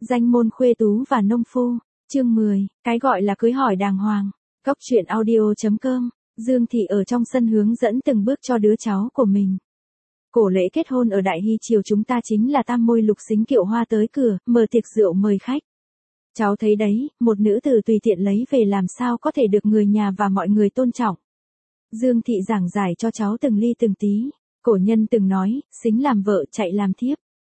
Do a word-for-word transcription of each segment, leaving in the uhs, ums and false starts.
Danh môn khuê tú và nông phu, chương mười, cái gọi là cưới hỏi đàng hoàng. Cốc truyện audio chấm com, Dương Thị ở trong sân hướng dẫn từng bước cho đứa cháu của mình. Cổ lễ kết hôn ở Đại Hy Triều chúng ta chính là tam môi lục xính kiệu hoa tới cửa, mở tiệc rượu mời khách. Cháu thấy đấy, một nữ tử tùy tiện lấy về làm sao có thể được người nhà và mọi người tôn trọng. Dương Thị giảng giải cho cháu từng ly từng tí. Cổ nhân từng nói, xính làm vợ chạy làm thiếp.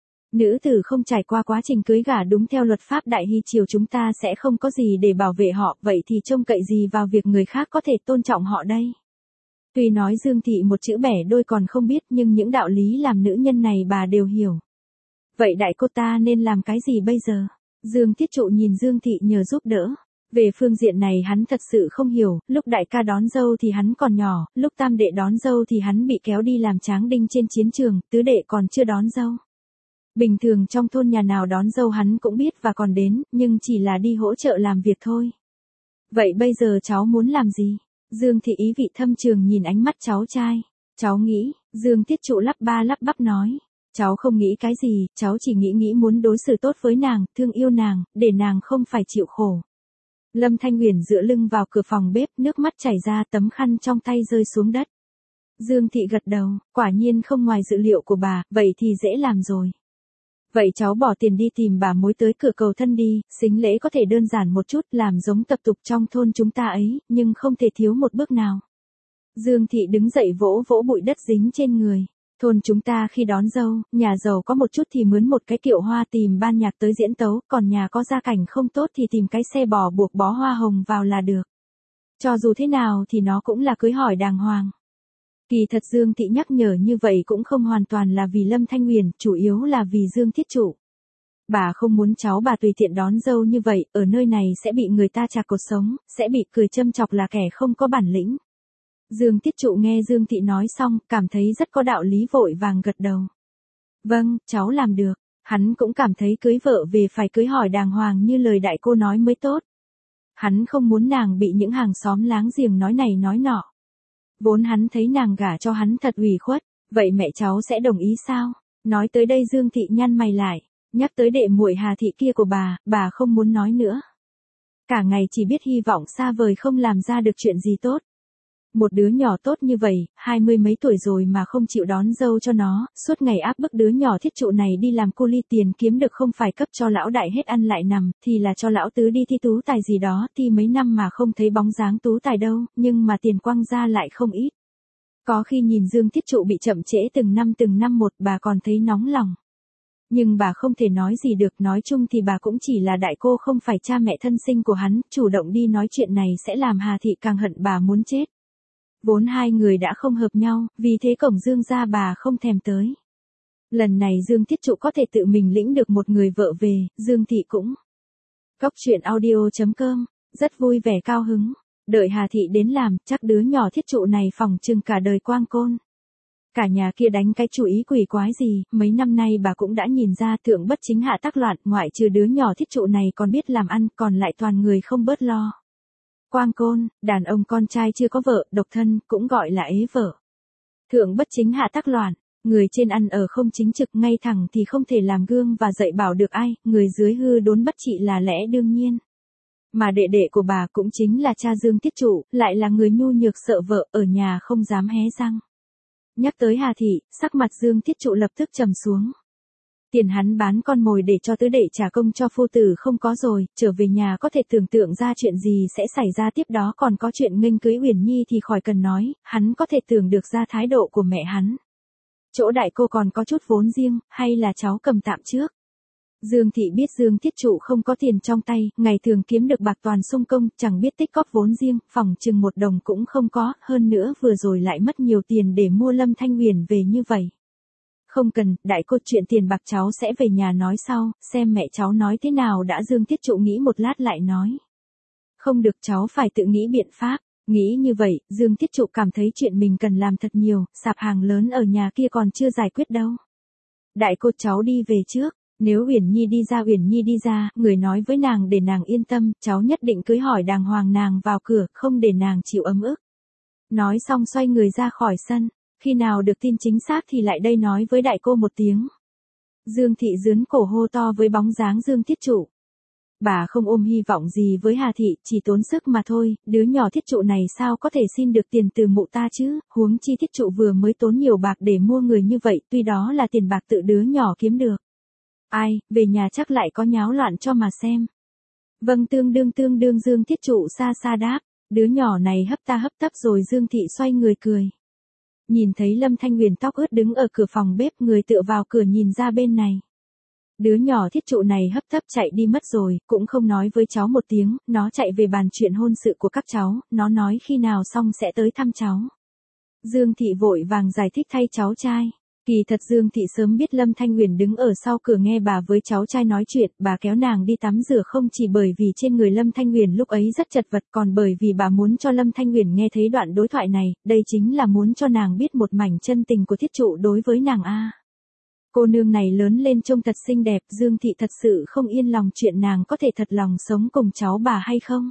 Nữ tử không trải qua quá trình cưới gả đúng theo luật pháp Đại Hy Triều chúng ta sẽ không có gì để bảo vệ họ, vậy thì trông cậy gì vào việc người khác có thể tôn trọng họ đây. Tuy nói Dương Thị một chữ bẻ đôi còn không biết nhưng những đạo lý làm nữ nhân này bà đều hiểu. Vậy đại cô ta nên làm cái gì bây giờ? Dương Tiết Trụ nhìn Dương Thị nhờ giúp đỡ. Về phương diện này hắn thật sự không hiểu, lúc đại ca đón dâu thì hắn còn nhỏ, lúc tam đệ đón dâu thì hắn bị kéo đi làm tráng đinh trên chiến trường, tứ đệ còn chưa đón dâu. Bình thường trong thôn nhà nào đón dâu hắn cũng biết và còn đến, nhưng chỉ là đi hỗ trợ làm việc thôi. Vậy bây giờ cháu muốn làm gì? Dương Thị ý vị thâm trường nhìn ánh mắt cháu trai. Cháu nghĩ, Dương Tiết Trụ lắp ba lắp bắp nói. Cháu không nghĩ cái gì, cháu chỉ nghĩ nghĩ muốn đối xử tốt với nàng, thương yêu nàng, để nàng không phải chịu khổ. Lâm Thanh Uyển dựa lưng vào cửa phòng bếp, nước mắt chảy ra, tấm khăn trong tay rơi xuống đất. Dương Thị gật đầu, quả nhiên không ngoài dự liệu của bà, vậy thì dễ làm rồi. Vậy cháu bỏ tiền đi tìm bà mối tới cửa cầu thân đi, sính lễ có thể đơn giản một chút, làm giống tập tục trong thôn chúng ta ấy, nhưng không thể thiếu một bước nào. Dương Thị đứng dậy vỗ vỗ bụi đất dính trên người. Thôn chúng ta khi đón dâu, nhà giàu có một chút thì mướn một cái kiệu hoa tìm ban nhạc tới diễn tấu, còn nhà có gia cảnh không tốt thì tìm cái xe bò buộc bó hoa hồng vào là được. Cho dù thế nào thì nó cũng là cưới hỏi đàng hoàng. Kỳ thật Dương Thị nhắc nhở như vậy cũng không hoàn toàn là vì Lâm Thanh Uyển, chủ yếu là vì Dương Thiết Trụ. Bà không muốn cháu bà tùy tiện đón dâu như vậy, ở nơi này sẽ bị người ta chạc cột sống, sẽ bị cười châm chọc là kẻ không có bản lĩnh. Dương Tiết Trụ nghe Dương Thị nói xong, cảm thấy rất có đạo lý vội vàng gật đầu. Vâng, cháu làm được. Hắn cũng cảm thấy cưới vợ về phải cưới hỏi đàng hoàng như lời đại cô nói mới tốt. Hắn không muốn nàng bị những hàng xóm láng giềng nói này nói nọ. Vốn hắn thấy nàng gả cho hắn thật ủy khuất, vậy mẹ cháu sẽ đồng ý sao? Nói tới đây Dương Thị nhăn mày lại, nhắc tới đệ muội Hà Thị kia của bà, bà không muốn nói nữa. Cả ngày chỉ biết hy vọng xa vời không làm ra được chuyện gì tốt. Một đứa nhỏ tốt như vậy, hai mươi mấy tuổi rồi mà không chịu đón dâu cho nó, suốt ngày áp bức đứa nhỏ Thiết Trụ này đi làm cu li, tiền kiếm được không phải cấp cho lão đại hết ăn lại nằm, thì là cho lão tứ đi thi tú tài gì đó, thi mấy năm mà không thấy bóng dáng tú tài đâu, nhưng mà tiền quăng ra lại không ít. Có khi nhìn Dương Thiết Trụ bị chậm trễ từng năm từng năm một, bà còn thấy nóng lòng. Nhưng bà không thể nói gì được, nói chung thì bà cũng chỉ là đại cô không phải cha mẹ thân sinh của hắn, chủ động đi nói chuyện này sẽ làm Hà Thị càng hận bà muốn chết. Vốn hai người đã không hợp nhau, vì thế cổng Dương gia bà không thèm tới. Lần này Dương Thiết Trụ có thể tự mình lĩnh được một người vợ về, Dương Thị cũng. Cốc truyện audio chấm com, rất vui vẻ cao hứng. Đợi Hà Thị đến làm, chắc đứa nhỏ Thiết Trụ này phỏng chừng cả đời quang côn. Cả nhà kia đánh cái chủ ý quỷ quái gì, mấy năm nay bà cũng đã nhìn ra thượng bất chính hạ tắc loạn, ngoại trừ đứa nhỏ Thiết Trụ này còn biết làm ăn, còn lại toàn người không bớt lo. Quang côn, đàn ông con trai chưa có vợ, độc thân, cũng gọi là ế vợ. Thượng bất chính hạ tắc loạn, người trên ăn ở không chính trực ngay thẳng thì không thể làm gương và dạy bảo được ai, người dưới hư đốn bất trị là lẽ đương nhiên. Mà đệ đệ của bà cũng chính là cha Dương Tiết Trụ, lại là người nhu nhược sợ vợ, ở nhà không dám hé răng. Nhắc tới Hà Thị, sắc mặt Dương Tiết Trụ lập tức trầm xuống. Tiền hắn bán con mồi để cho tứ đệ trả công cho phu tử không có rồi, trở về nhà có thể tưởng tượng ra chuyện gì sẽ xảy ra tiếp đó, còn có chuyện nghênh cưới Uyển Nhi thì khỏi cần nói, hắn có thể tưởng được ra thái độ của mẹ hắn. Chỗ đại cô còn có chút vốn riêng, hay là cháu cầm tạm trước. Dương Thị biết Dương Tiết Trụ không có tiền trong tay, ngày thường kiếm được bạc toàn sung công, chẳng biết tích góp vốn riêng, phòng chừng một đồng cũng không có, hơn nữa vừa rồi lại mất nhiều tiền để mua Lâm Thanh Uyển về như vậy. Không cần, đại cô, chuyện tiền bạc cháu sẽ về nhà nói sau, xem mẹ cháu nói thế nào đã. Dương Tiết Trụ nghĩ một lát lại nói. Không được, cháu phải tự nghĩ biện pháp. Nghĩ như vậy, Dương Tiết Trụ cảm thấy chuyện mình cần làm thật nhiều, sạp hàng lớn ở nhà kia còn chưa giải quyết đâu. Đại cô, cháu đi về trước, nếu Uyển Nhi đi ra Uyển Nhi đi ra, người nói với nàng để nàng yên tâm, cháu nhất định cưới hỏi đàng hoàng nàng vào cửa, không để nàng chịu ấm ức. Nói xong xoay người ra khỏi sân. Khi nào được tin chính xác thì lại đây nói với đại cô một tiếng. Dương Thị dướn cổ hô to với bóng dáng Dương Thiết Trụ. Bà không ôm hy vọng gì với Hà Thị, chỉ tốn sức mà thôi, đứa nhỏ Thiết Trụ này sao có thể xin được tiền từ mụ ta chứ, huống chi Thiết Trụ vừa mới tốn nhiều bạc để mua người như vậy, tuy đó là tiền bạc tự đứa nhỏ kiếm được. Ai, về nhà chắc lại có nháo loạn cho mà xem. Vâng, tương đương tương đương Dương Thiết Trụ xa xa đáp, đứa nhỏ này hấp ta hấp tấp rồi. Dương Thị xoay người cười. Nhìn thấy Lâm Thanh Huyền tóc ướt đứng ở cửa phòng bếp, người tựa vào cửa nhìn ra bên này. Đứa nhỏ Thiết Trụ này hấp tấp chạy đi mất rồi, cũng không nói với cháu một tiếng, nó chạy về bàn chuyện hôn sự của các cháu, nó nói khi nào xong sẽ tới thăm cháu. Dương Thị vội vàng giải thích thay cháu trai. Kỳ thật Dương Thị sớm biết Lâm Thanh Huyền đứng ở sau cửa nghe bà với cháu trai nói chuyện, bà kéo nàng đi tắm rửa không chỉ bởi vì trên người Lâm Thanh Huyền lúc ấy rất chật vật, còn bởi vì bà muốn cho Lâm Thanh Huyền nghe thấy đoạn đối thoại này, đây chính là muốn cho nàng biết một mảnh chân tình của Thiết Trụ đối với nàng a. Cô nương này lớn lên trông thật xinh đẹp, Dương Thị thật sự không yên lòng chuyện nàng có thể thật lòng sống cùng cháu bà hay không.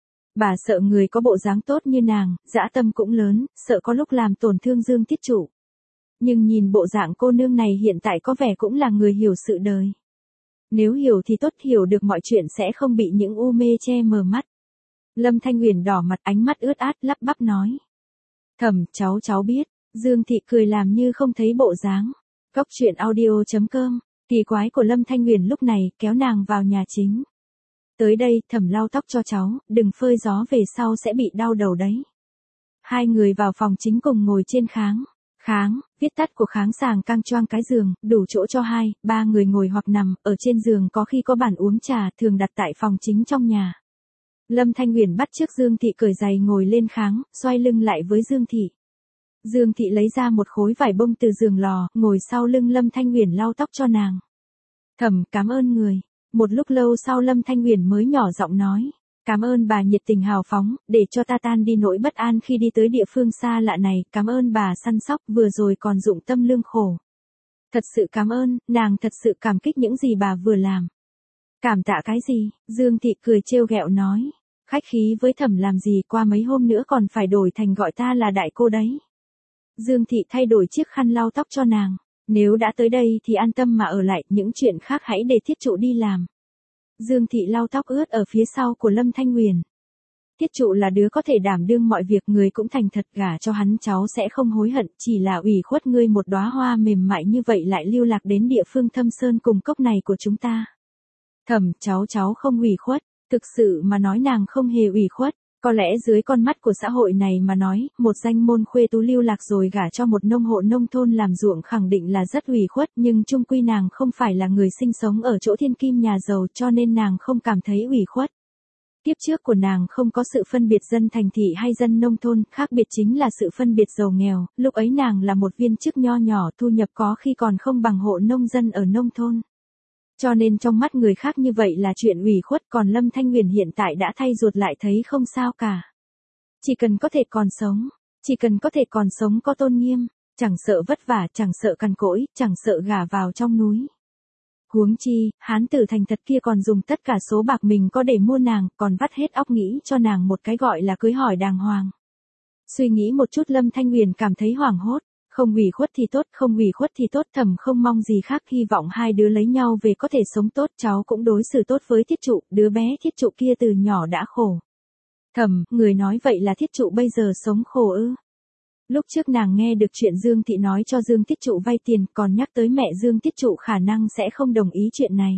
Bà sợ người có bộ dáng tốt như nàng, dã tâm cũng lớn, sợ có lúc làm tổn thương Dương Thiết Trụ. Nhưng nhìn bộ dạng cô nương này hiện tại có vẻ cũng là người hiểu sự đời. Nếu hiểu thì tốt, hiểu được mọi chuyện sẽ không bị những u mê che mờ mắt. Lâm Thanh Huyền đỏ mặt, ánh mắt ướt át, lắp bắp nói. Thầm, cháu cháu biết. Dương Thị cười làm như không thấy bộ dáng. Góc truyện audio chấm com, kỳ quái của Lâm Thanh Huyền lúc này, kéo nàng vào nhà chính. Tới đây, Thẩm lau tóc cho cháu, đừng phơi gió về sau sẽ bị đau đầu đấy. Hai người vào phòng chính cùng ngồi trên kháng. Kháng, viết tắt của kháng sàng căng choang cái giường, đủ chỗ cho hai, ba người ngồi hoặc nằm, ở trên giường có khi có bàn uống trà, thường đặt tại phòng chính trong nhà. Lâm Thanh Huyền bắt chước Dương Thị cởi giày ngồi lên kháng, xoay lưng lại với Dương Thị. Dương Thị lấy ra một khối vải bông từ giường lò, ngồi sau lưng Lâm Thanh Huyền lau tóc cho nàng. Thầm, cảm ơn người. Một lúc lâu sau Lâm Thanh Huyền mới nhỏ giọng nói. Cảm ơn bà nhiệt tình hào phóng, để cho ta tan đi nỗi bất an khi đi tới địa phương xa lạ này, cảm ơn bà săn sóc, vừa rồi còn dụng tâm lương khổ. Thật sự cảm ơn, nàng thật sự cảm kích những gì bà vừa làm. Cảm tạ cái gì? Dương Thị cười trêu ghẹo nói. Khách khí với Thẩm làm gì, qua mấy hôm nữa còn phải đổi thành gọi ta là đại cô đấy. Dương Thị thay đổi chiếc khăn lau tóc cho nàng. Nếu đã tới đây thì an tâm mà ở lại, những chuyện khác hãy để Thiết Trụ đi làm. Dương Thị lau tóc ướt ở phía sau của Lâm Thanh Huyền. Thiết Trụ là đứa có thể đảm đương mọi việc, người cũng thành thật, gả cho hắn cháu sẽ không hối hận, chỉ là ủy khuất ngươi một đóa hoa mềm mại như vậy lại lưu lạc đến địa phương thâm sơn cùng cốc này của chúng ta. Thầm, cháu cháu không ủy khuất, thực sự mà nói nàng không hề ủy khuất. Có lẽ dưới con mắt của xã hội này mà nói, một danh môn khuê tú lưu lạc rồi gả cho một nông hộ nông thôn làm ruộng khẳng định là rất ủy khuất, nhưng chung quy nàng không phải là người sinh sống ở chỗ thiên kim nhà giàu cho nên nàng không cảm thấy ủy khuất. Kiếp trước của nàng không có sự phân biệt dân thành thị hay dân nông thôn, khác biệt chính là sự phân biệt giàu nghèo, lúc ấy nàng là một viên chức nho nhỏ, thu nhập có khi còn không bằng hộ nông dân ở nông thôn. Cho nên trong mắt người khác như vậy là chuyện ủy khuất, còn Lâm Thanh Huyền hiện tại đã thay ruột lại thấy không sao cả. Chỉ cần có thể còn sống, chỉ cần có thể còn sống có tôn nghiêm, chẳng sợ vất vả, chẳng sợ cằn cỗi, chẳng sợ gả vào trong núi. Huống chi, hán tử thành thật kia còn dùng tất cả số bạc mình có để mua nàng, còn vắt hết óc nghĩ cho nàng một cái gọi là cưới hỏi đàng hoàng. Suy nghĩ một chút Lâm Thanh Huyền cảm thấy hoảng hốt. Không ủy khuất thì tốt, không ủy khuất thì tốt, Thầm không mong gì khác, hy vọng hai đứa lấy nhau về có thể sống tốt, cháu cũng đối xử tốt với Thiết Trụ, đứa bé Thiết Trụ kia từ nhỏ đã khổ. Thầm, người nói vậy là Thiết Trụ bây giờ sống khổ ư? Lúc trước nàng nghe được chuyện Dương Thị nói cho Dương Thiết Trụ vay tiền, còn nhắc tới mẹ Dương Thiết Trụ khả năng sẽ không đồng ý chuyện này.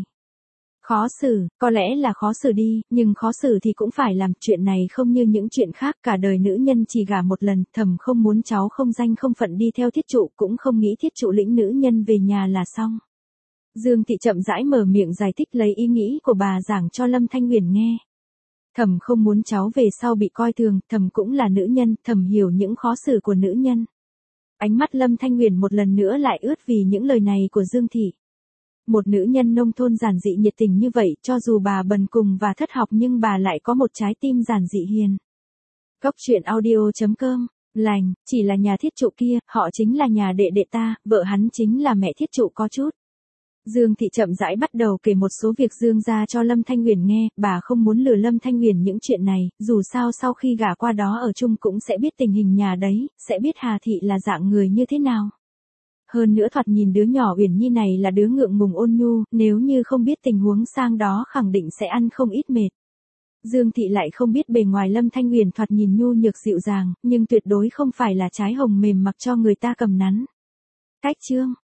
Khó xử, có lẽ là khó xử đi, nhưng khó xử thì cũng phải làm, chuyện này không như những chuyện khác, cả đời nữ nhân chỉ gả một lần, Thầm không muốn cháu không danh không phận đi theo Thiết Trụ, cũng không nghĩ Thiết Trụ lĩnh nữ nhân về nhà là xong. Dương Thị chậm rãi mở miệng giải thích lấy ý nghĩ của bà giảng cho Lâm Thanh Huyền nghe. Thầm không muốn cháu về sau bị coi thường, Thầm cũng là nữ nhân, Thầm hiểu những khó xử của nữ nhân. Ánh mắt Lâm Thanh Huyền một lần nữa lại ướt vì những lời này của Dương Thị. Một nữ nhân nông thôn giản dị nhiệt tình như vậy, cho dù bà bần cùng và thất học nhưng bà lại có một trái tim giản dị hiền. Góc truyện audio chấm com, lành, chỉ là nhà Thiết Trụ kia, họ chính là nhà đệ đệ ta, vợ hắn chính là mẹ Thiết Trụ có chút. Dương Thị chậm rãi bắt đầu kể một số việc Dương ra cho Lâm Thanh Huyền nghe, bà không muốn lừa Lâm Thanh Huyền những chuyện này, dù sao sau khi gả qua đó ở chung cũng sẽ biết tình hình nhà đấy, sẽ biết Hà Thị là dạng người như thế nào. Hơn nữa thoạt nhìn đứa nhỏ Uyển Nhi này là đứa ngượng ngùng ôn nhu, nếu như không biết tình huống sang đó khẳng định sẽ ăn không ít mệt. Dương Thị lại không biết bề ngoài Lâm Thanh Uyển thoạt nhìn nhu nhược dịu dàng, nhưng tuyệt đối không phải là trái hồng mềm mặc cho người ta cầm nắn. Cách chương